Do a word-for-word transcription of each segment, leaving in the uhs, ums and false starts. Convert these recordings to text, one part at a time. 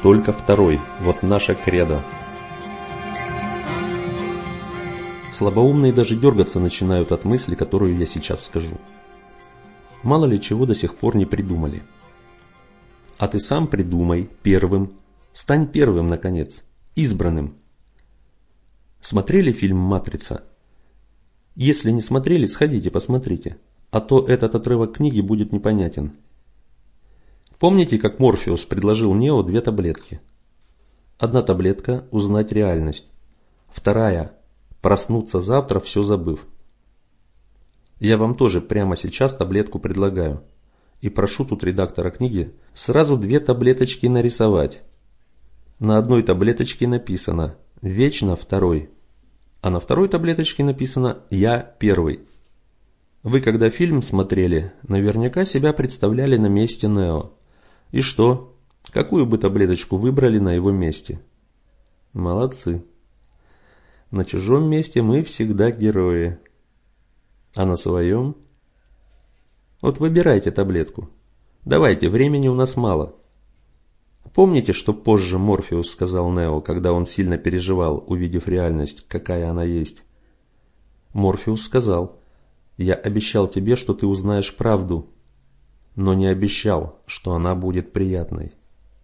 Только второй. Вот наша кредо. Слабоумные даже дергаться начинают от мысли, которую я сейчас скажу. Мало ли чего до сих пор не придумали. А ты сам придумай первым. Стань первым, наконец. Избранным. Смотрели фильм «Матрица»? Если не смотрели, сходите посмотрите. А то этот отрывок книги будет непонятен. Помните, как Морфеус предложил Нео две таблетки? Одна таблетка – узнать реальность. Вторая – проснуться завтра, все забыв. Я вам тоже прямо сейчас таблетку предлагаю. И прошу тут редактора книги сразу две таблеточки нарисовать. На одной таблеточке написано «Вечно второй», а на второй таблеточке написано «Я первый». Вы, когда фильм смотрели, наверняка себя представляли на месте Нео. И что? Какую бы таблеточку выбрали на его месте? Молодцы. На чужом месте мы всегда герои. А на своем? Вот выбирайте таблетку. Давайте, времени у нас мало. Помните, что позже Морфеус сказал Нео, когда он сильно переживал, увидев реальность, какая она есть? Морфеус сказал: «Я обещал тебе, что ты узнаешь правду, но не обещал, что она будет приятной».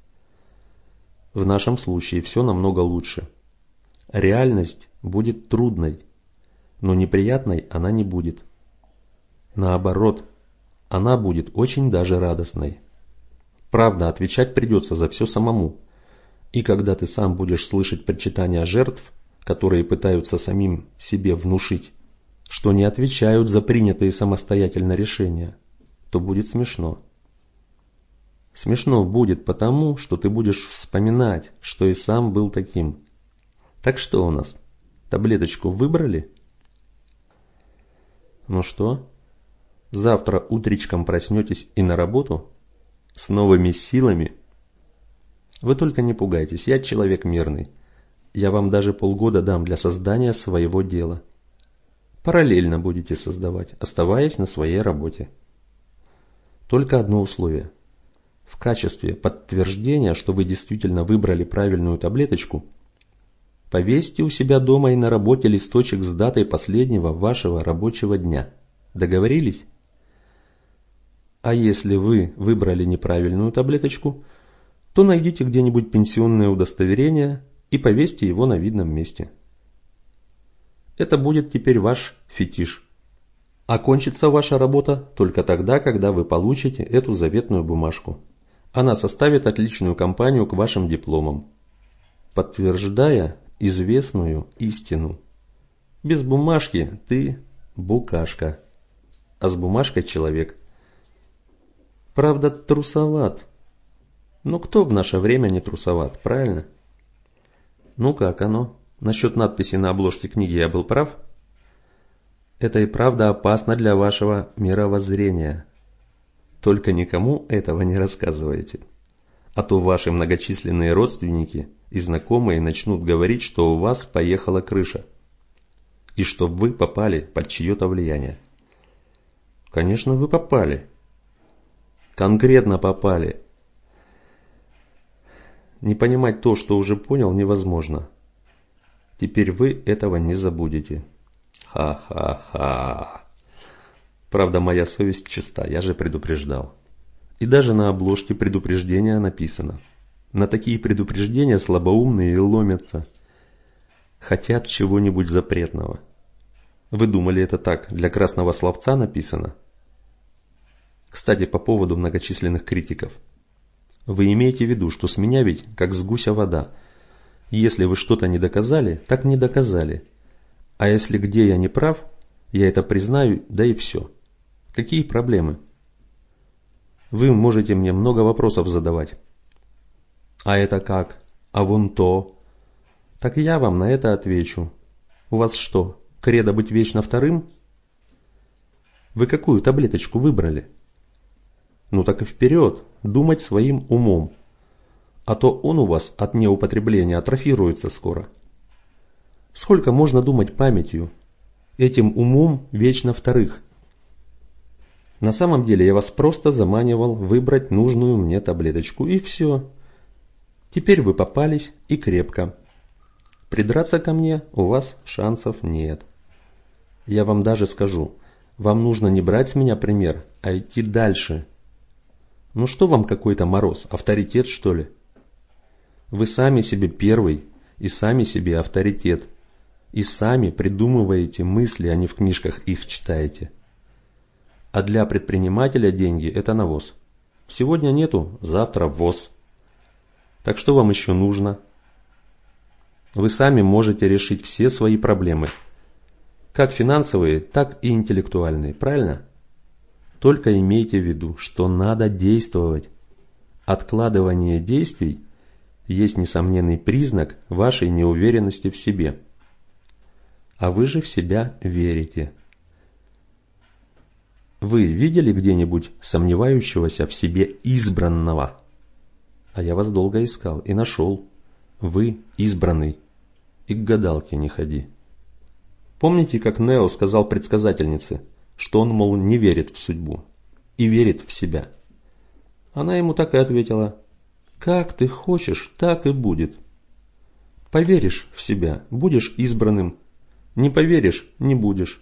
В нашем случае все намного лучше. Реальность будет трудной, но неприятной она не будет. Наоборот, она будет очень даже радостной. Правда, отвечать придется за все самому. И когда ты сам будешь слышать причитания жертв, которые пытаются самим себе внушить, что не отвечают за принятые самостоятельно решения, то будет смешно. Смешно будет потому, что ты будешь вспоминать, что и сам был таким. Так что у нас? Таблеточку выбрали? Ну что? Завтра утречком проснетесь и на работу? С новыми силами? Вы только не пугайтесь, я человек мирный. Я вам даже полгода дам для создания своего дела. Параллельно будете создавать, оставаясь на своей работе. Только одно условие. В качестве подтверждения, что вы действительно выбрали правильную таблеточку, повесьте у себя дома и на работе листочек с датой последнего вашего рабочего дня. Договорились? А если вы выбрали неправильную таблеточку, то найдите где-нибудь пенсионное удостоверение и повесьте его на видном месте. Это будет теперь ваш фетиш. Окончится ваша работа только тогда, когда вы получите эту заветную бумажку. Она составит отличную компанию к вашим дипломам, подтверждая известную истину. Без бумажки ты букашка, а с бумажкой человек. Правда, трусоват. Но кто в наше время не трусоват, правильно? Ну как оно? Насчет надписи на обложке книги я был прав? Это и правда опасно для вашего мировоззрения. Только никому этого не рассказывайте. А то ваши многочисленные родственники и знакомые начнут говорить, что у вас поехала крыша. И что вы попали под чье-то влияние. Конечно, вы попали. Конкретно попали. Не понимать то, что уже понял, невозможно. Теперь вы этого не забудете. Ха-ха-ха. Правда, моя совесть чиста, я же предупреждал. И даже на обложке предупреждения написано. На такие предупреждения слабоумные и ломятся. Хотят чего-нибудь запретного. Вы думали, это так, для красного словца написано? Кстати, по поводу многочисленных критиков. Вы имеете в виду, что с меня ведь как с гуся вода. Если вы что-то не доказали, так не доказали. А если где я не прав, я это признаю, да и все. Какие проблемы? Вы можете мне много вопросов задавать. А это как? А вон то? Так я вам на это отвечу. У вас что, кредо быть вечно вторым? Вы какую таблеточку выбрали? Ну так и вперед, думать своим умом. А то он у вас от неупотребления атрофируется скоро. Сколько можно думать памятью? Этим умом вечно вторых. На самом деле я вас просто заманивал выбрать нужную мне таблеточку, и все. Теперь вы попались и крепко. Придраться ко мне у вас шансов нет. Я вам даже скажу, вам нужно не брать с меня пример, а идти дальше. Ну что вам какой-то мороз, авторитет что ли? Вы сами себе первый и сами себе авторитет. И сами придумываете мысли, а не в книжках их читаете. А для предпринимателя деньги – это навоз. Сегодня нету, завтра ввоз. Так что вам еще нужно? Вы сами можете решить все свои проблемы. Как финансовые, так и интеллектуальные, правильно? Только имейте в виду, что надо действовать. Откладывание действий есть несомненный признак вашей неуверенности в себе. А вы же в себя верите. Вы видели где-нибудь сомневающегося в себе избранного? А я вас долго искал и нашел. Вы избранный. И к гадалке не ходи. Помните, как Нео сказал предсказательнице, что он, мол, не верит в судьбу и верит в себя? Она ему так и ответила: как ты хочешь, так и будет. Поверишь в себя, будешь избранным. Не поверишь, не будешь.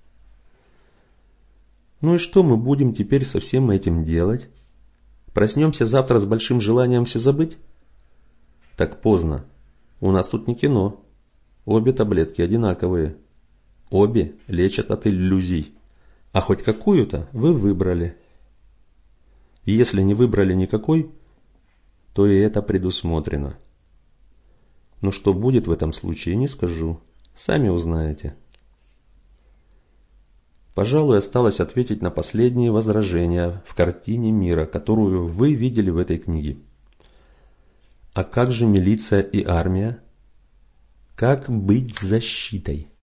Ну и что мы будем теперь со всем этим делать? Проснемся завтра с большим желанием все забыть? Так поздно. У нас тут не кино. Обе таблетки одинаковые. Обе лечат от иллюзий. А хоть какую-то вы выбрали. И если не выбрали никакой, то и это предусмотрено. Но что будет в этом случае, не скажу. Сами узнаете. Пожалуй, осталось ответить на последние возражения в картине мира, которую вы видели в этой книге. А как же милиция и армия? Как быть с защитой?